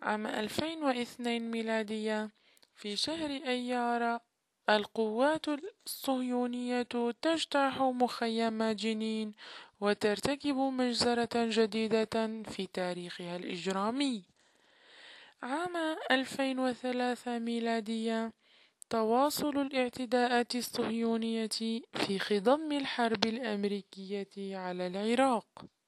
عام 2002 ميلادية، في شهر أيار، القوات الصهيونية تجتاح مخيم جنين وترتكب مجزرة جديدة في تاريخها الإجرامي. عام 2003 ميلادية، تواصل الاعتداءات الصهيونية في خضم الحرب الأمريكية على العراق.